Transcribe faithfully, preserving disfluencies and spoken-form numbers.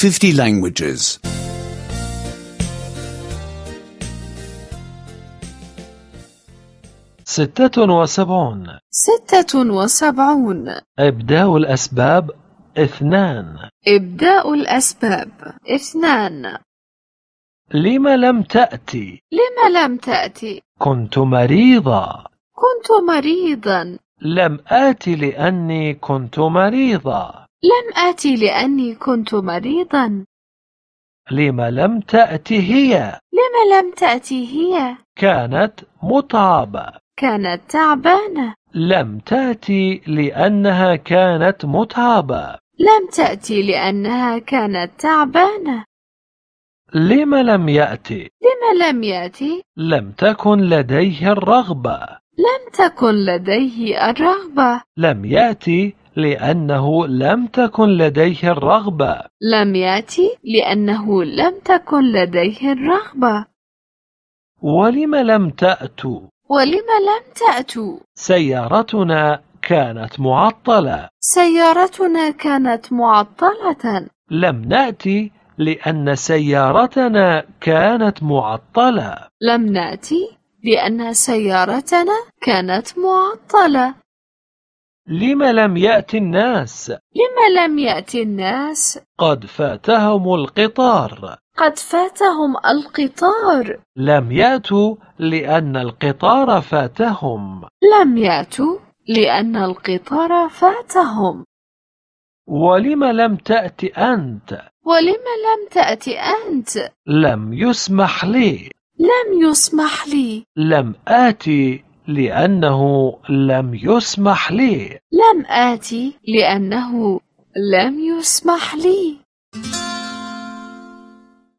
fifty languages. ستة وسبعون. ستة وسبعون. إبداء الأسباب اثنان. إبداء الأسباب اثنان. لم لم تأتي؟ لم لم تأتي؟ كنت مريضة. كنت مريضا. لم آتي لأني كنت مريضة. لم آتي لأني كنت مريضا. لم لم تأتي هي؟ لم لم تأتي هي؟ كانت متعبة. كانت تعبانة. لم تأتي لأنها كانت متعبة. لم تأتي لأنها كانت تعبانة. لم لم يأتي؟ لم لم يأتي؟ لم تكن لديه الرغبة. لم تكن لديه الرغبة. لم يأتي لأنه لم تكن لديه الرغبة. لم يأتي لأنه لم تكن لديه الرغبة. ولم لم تأتوا؟ ولم لم تأتوا؟ سيارتنا كانت معطلة. سيارتنا كانت معطلة. لم نأتي لأن سيارتنا كانت معطلة. لم نأتي لأن سيارتنا كانت معطلة. لم لم يأتي الناس؟ لم لم يأتي الناس؟ قد فاتهم القطار. قد فاتهم القطار. لم يأتوا لأن القطار فاتهم. لم يأتوا لأن القطار فاتهم. ولم لم تأتي أنت؟ ولم لم تأتي أنت؟ لم يسمح لي. لم يسمح لي. لم آتي لأنه لم يسمح لي. لم آتي لأنه لم يسمح لي.